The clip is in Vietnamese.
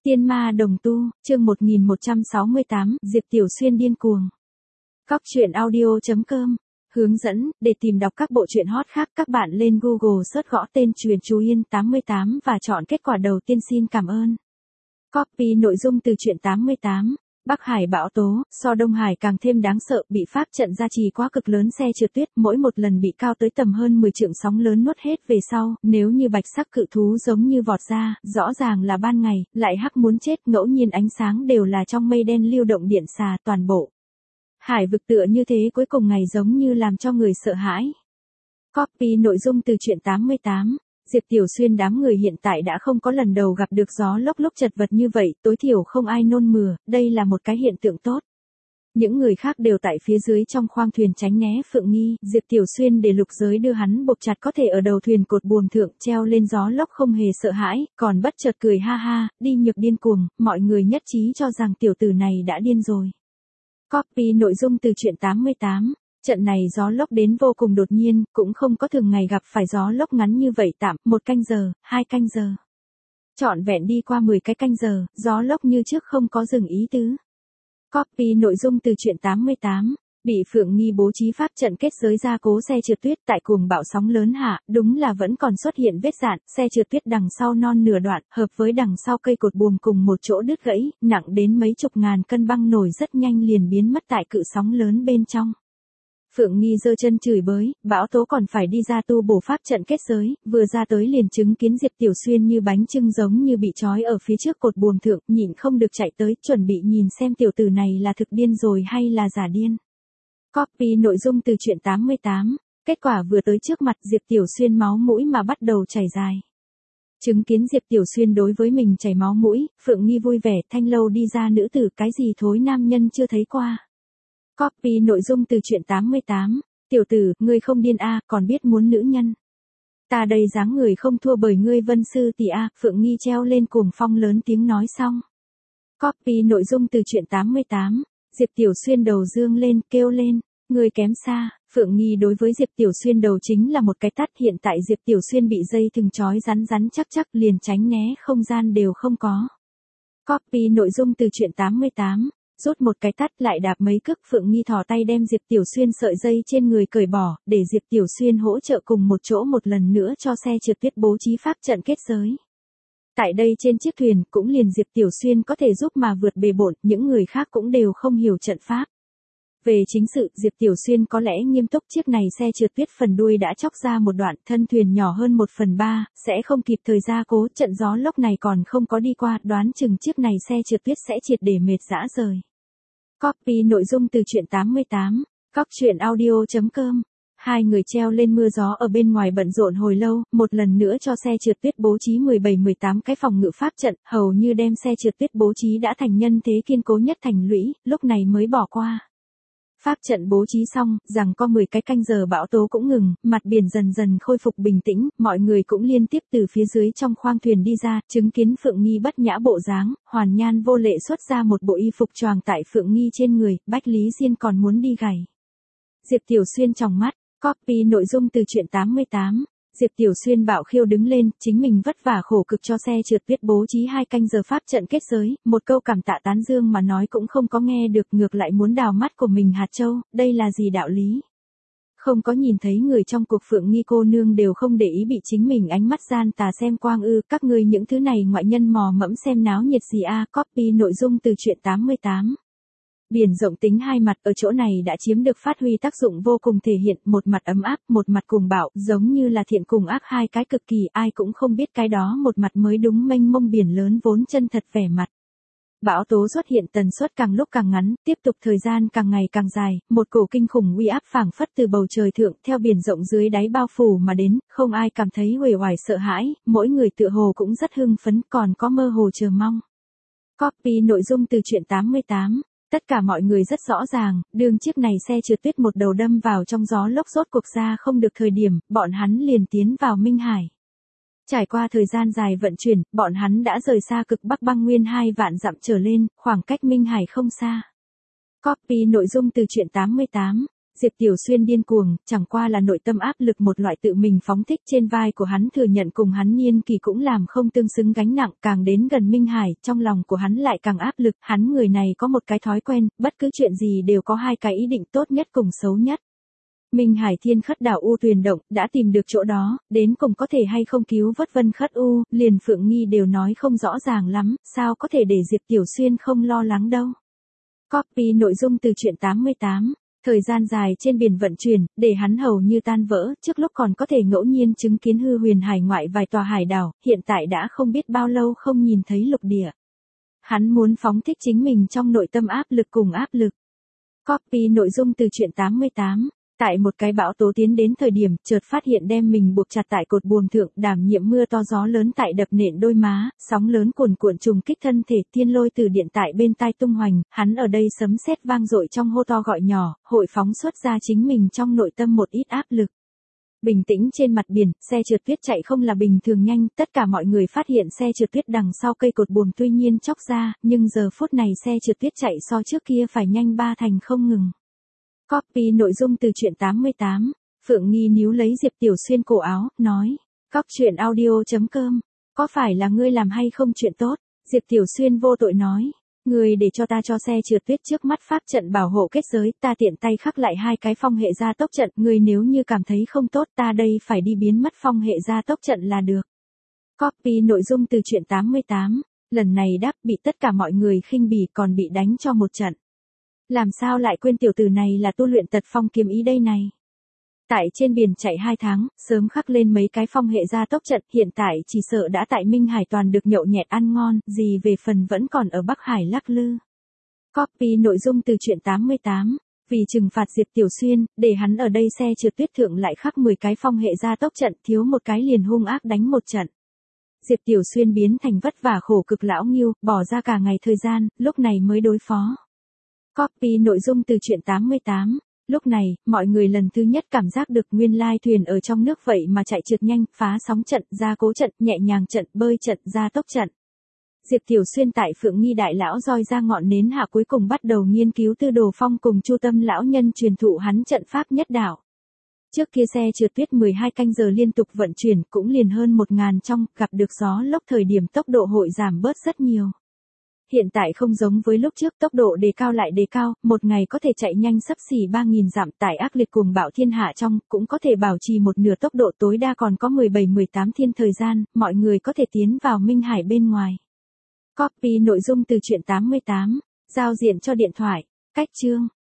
Tiên ma đồng tu, chương 1168, Diệp Tiểu Xuyên điên cuồng. Cóc truyện audio.com. Hướng dẫn, để tìm đọc các bộ truyện hot khác các bạn lên Google search gõ tên Truyện Chú Yên 88 và chọn kết quả đầu tiên. Xin cảm ơn. Copy nội dung từ truyện 88. Bắc Hải bão tố, so Đông Hải càng thêm đáng sợ, bị pháp trận gia trì quá cực lớn, xe trượt tuyết mỗi một lần bị cao tới tầm hơn 10 trượng sóng lớn nuốt hết về sau, nếu như bạch sắc cự thú giống như vọt ra, rõ ràng là ban ngày, lại hắc muốn chết, ngẫu nhiên ánh sáng đều là trong mây đen lưu động điện xà, toàn bộ hải vực tựa như thế, cuối cùng ngày giống như làm cho người sợ hãi. Copy nội dung từ truyện 88. Diệp Tiểu Xuyên đám người hiện tại đã không có lần đầu gặp được gió lốc lúc chật vật như vậy, tối thiểu không ai nôn mửa, đây là một cái hiện tượng tốt. Những người khác đều tại phía dưới trong khoang thuyền tránh né Phượng Nghi, Diệp Tiểu Xuyên để lục giới đưa hắn buộc chặt có thể ở đầu thuyền cột buồm thượng, treo lên gió lốc không hề sợ hãi, còn bất chợt cười ha ha, đi nhược điên cuồng, mọi người nhất trí cho rằng tiểu tử này đã điên rồi. Copy nội dung từ truyện 88. Trận này gió lốc đến vô cùng đột nhiên, cũng không có thường ngày gặp phải gió lốc ngắn như vậy, tạm 1 canh giờ, 2 canh giờ. Trọn vẹn đi qua 10 cái canh giờ, gió lốc như trước không có dừng ý tứ. Copy nội dung từ truyện 88. Bị Phượng Nghi bố trí pháp trận kết giới gia cố xe trượt tuyết tại cuồng bão sóng lớn hạ, đúng là vẫn còn xuất hiện vết dạn, xe trượt tuyết đằng sau non nửa đoạn, hợp với đằng sau cây cột buồm cùng một chỗ đứt gãy, nặng đến mấy chục ngàn cân băng nổi rất nhanh liền biến mất tại cự sóng lớn bên trong. Phượng Nghi giơ chân chửi bới, bão tố còn phải đi ra tu bổ pháp trận kết giới, vừa ra tới liền chứng kiến Diệp Tiểu Xuyên như bánh chưng giống như bị trói ở phía trước cột buồm thượng, nhịn không được chạy tới, chuẩn bị nhìn xem tiểu tử này là thực điên rồi hay là giả điên. Copy nội dung từ truyện 88. Kết quả vừa tới trước mặt Diệp Tiểu Xuyên máu mũi mà bắt đầu chảy dài. Chứng kiến Diệp Tiểu Xuyên đối với mình chảy máu mũi, Phượng Nghi vui vẻ, thanh lâu đi ra nữ tử, cái gì thối nam nhân chưa thấy qua. Copy nội dung từ truyện 88. Tiểu tử, ngươi không điên a, còn biết muốn nữ nhân. Ta đây dáng người không thua bởi ngươi Vân sư tỷ a, Phượng Nghi treo lên cuồng phong lớn tiếng nói xong. Copy nội dung từ truyện 88. Diệp Tiểu Xuyên đầu dương lên, kêu lên, ngươi kém xa. Phượng Nghi đối với Diệp Tiểu Xuyên đầu chính là một cái tát, hiện tại Diệp Tiểu Xuyên bị dây thừng trói rắn chắc liền tránh né không gian đều không có. Copy nội dung từ truyện 88. Rút một cái tát lại đạp mấy cước, Phượng Nghi thò tay đem Diệp Tiểu Xuyên sợi dây trên người cởi bỏ, để Diệp Tiểu Xuyên hỗ trợ cùng một chỗ một lần nữa cho xe trượt tuyết bố trí pháp trận kết giới. Tại đây trên chiếc thuyền, cũng liền Diệp Tiểu Xuyên có thể giúp mà vượt bề bộn, những người khác cũng đều không hiểu trận pháp. Về chính sự, Diệp Tiểu Xuyên có lẽ nghiêm túc, chiếc này xe trượt tuyết phần đuôi đã chóc ra một đoạn, thân thuyền nhỏ hơn 1/3, sẽ không kịp thời gia cố, trận gió lốc này còn không có đi qua, đoán chừng chiếc này xe trượt tuyết sẽ triệt để mệt rã rời. Copy nội dung từ truyện 88. Cóc truyện audio.com. Hai người treo lên mưa gió ở bên ngoài bận rộn hồi lâu, một lần nữa cho xe trượt tuyết bố trí 17-18 cái phòng ngự pháp trận, hầu như đem xe trượt tuyết bố trí đã thành nhân thế kiên cố nhất thành lũy, lúc này mới bỏ qua. Pháp trận bố trí xong, rằng có 10 cái canh giờ bão tố cũng ngừng, mặt biển dần dần khôi phục bình tĩnh, mọi người cũng liên tiếp từ phía dưới trong khoang thuyền đi ra, chứng kiến Phượng Nghi bất nhã bộ dáng, Hoàn Nhan vô lệ xuất ra một bộ y phục choàng tại Phượng Nghi trên người, Bách Lý Diên còn muốn đi gảy. Diệp Tiểu Xuyên tròng mắt. Copy nội dung từ truyện 88. Diệp Tiểu Xuyên bạo khiêu đứng lên, chính mình vất vả khổ cực cho xe trượt tuyết bố trí 2 canh giờ pháp trận kết giới, một câu cảm tạ tán dương mà nói cũng không có nghe được, ngược lại muốn đào mắt của mình hạt châu, đây là gì đạo lý? Không có nhìn thấy người trong cuộc Phượng Nghi cô nương đều không để ý bị chính mình ánh mắt gian tà xem quang ư, các ngươi những thứ này ngoại nhân mò mẫm xem náo nhiệt gì a. Copy nội dung từ truyện 88. Biển rộng tính hai mặt ở chỗ này đã chiếm được phát huy tác dụng vô cùng, thể hiện một mặt ấm áp, một mặt cuồng bạo, giống như là thiện cùng ác hai cái cực kỳ, ai cũng không biết cái đó một mặt mới đúng, mênh mông biển lớn vốn chân thật vẻ mặt. Bão tố xuất hiện tần suất càng lúc càng ngắn, tiếp tục thời gian càng ngày càng dài, một cổ kinh khủng uy áp phảng phất từ bầu trời thượng theo biển rộng dưới đáy bao phủ mà đến, không ai cảm thấy uể oải sợ hãi, mỗi người tựa hồ cũng rất hưng phấn, còn có mơ hồ chờ mong. Copy nội dung từ truyện 88. Tất cả mọi người rất rõ ràng, đường chiếc này xe trượt tuyết một đầu đâm vào trong gió lốc rốt cuộc ra không được thời điểm, bọn hắn liền tiến vào Minh Hải. Trải qua thời gian dài vận chuyển, bọn hắn đã rời xa cực Bắc băng nguyên 2 vạn dặm trở lên, khoảng cách Minh Hải không xa. Copy nội dung từ truyện 88. Diệp Tiểu Xuyên điên cuồng, chẳng qua là nội tâm áp lực một loại tự mình phóng thích trên vai của hắn thừa nhận cùng hắn niên kỳ cũng làm không tương xứng gánh nặng, càng đến gần Minh Hải, trong lòng của hắn lại càng áp lực, hắn người này có một cái thói quen, bất cứ chuyện gì đều có hai cái ý định tốt nhất cùng xấu nhất. Minh Hải Thiên Khất đảo U Tuyền Động, đã tìm được chỗ đó, đến cùng có thể hay không cứu vớt Vân Khất U, liền Phượng Nghi đều nói không rõ ràng lắm, sao có thể để Diệp Tiểu Xuyên không lo lắng đâu. Copy nội dung từ truyện 88. Thời gian dài trên biển vận chuyển, để hắn hầu như tan vỡ, trước lúc còn có thể ngẫu nhiên chứng kiến hư huyền hải ngoại vài tòa hải đảo, hiện tại đã không biết bao lâu không nhìn thấy lục địa. Hắn muốn phóng thích chính mình trong nội tâm áp lực cùng áp lực. Copy nội dung từ truyện 88. Tại một cái bão tố tiến đến thời điểm, chợt phát hiện đem mình buộc chặt tại cột buồm thượng, đảm nhiệm mưa to gió lớn tại đập nện đôi má, sóng lớn cuồn cuộn trùng kích thân thể, thiên lôi từ điện tại bên tai tung hoành, hắn ở đây sấm sét vang dội trong hô to gọi nhỏ, hội phóng xuất ra chính mình trong nội tâm một ít áp lực. Bình tĩnh trên mặt biển, xe trượt tuyết chạy không là bình thường nhanh, tất cả mọi người phát hiện xe trượt tuyết đằng sau cây cột buồm tuy nhiên chóc ra, nhưng giờ phút này xe trượt tuyết chạy so trước kia phải nhanh 3 thành không ngừng. Copy nội dung từ truyện 88. Phượng Nghi níu lấy Diệp Tiểu Xuyên cổ áo, nói. Cóc truyện audio.com. Có phải là ngươi làm hay không chuyện tốt? Diệp Tiểu Xuyên vô tội nói. Ngươi để cho ta cho xe trượt tuyết trước mắt pháp trận bảo hộ kết giới, ta tiện tay khắc lại 2 cái phong hệ gia tốc trận, ngươi nếu như cảm thấy không tốt ta đây phải đi biến mất phong hệ gia tốc trận là được. Copy nội dung từ truyện 88. Lần này đáp bị tất cả mọi người khinh bỉ còn bị đánh cho một trận. Làm sao lại quên tiểu tử này là tu luyện tật phong kiếm ý đây này. Tại trên biển chạy 2 tháng, sớm khắc lên mấy cái phong hệ gia tốc trận, hiện tại chỉ sợ đã tại Minh Hải toàn được nhậu nhẹt ăn ngon, gì về phần vẫn còn ở Bắc Hải lắc lư. Copy nội dung từ truyện 88. Vì trừng phạt Diệp Tiểu Xuyên, để hắn ở đây xe trượt tuyết thượng lại khắc 10 cái phong hệ gia tốc trận, thiếu một cái liền hung ác đánh một trận. Diệp Tiểu Xuyên biến thành vất vả khổ cực lão nghiêu, bỏ ra cả ngày thời gian, lúc này mới đối phó. Copy nội dung từ truyện 88. Lúc này, mọi người lần thứ nhất cảm giác được nguyên lai thuyền ở trong nước vậy mà chạy trượt nhanh, phá sóng trận, gia cố trận, nhẹ nhàng trận, bơi trận, gia tốc trận. Diệp Tiểu Xuyên tại Phượng Nghi đại lão roi ra ngọn nến hạ cuối cùng bắt đầu nghiên cứu Tư Đồ Phong cùng Chu Tâm lão nhân truyền thụ hắn trận pháp nhất đạo. Trước kia xe trượt tuyết 12 canh giờ liên tục vận chuyển, cũng liền hơn 1000 trong, gặp được gió lốc thời điểm tốc độ hội giảm bớt rất nhiều. Hiện tại không giống với lúc trước, tốc độ đề cao lại đề cao, một ngày có thể chạy nhanh xấp xỉ 3000 dặm, tại ác liệt cuồng bão thiên hạ trong, cũng có thể bảo trì một nửa tốc độ, tối đa còn có 17-18 thiên thời gian, mọi người có thể tiến vào Minh Hải bên ngoài. Copy nội dung từ truyện 88. Giao diện cho điện thoại. Cách chương.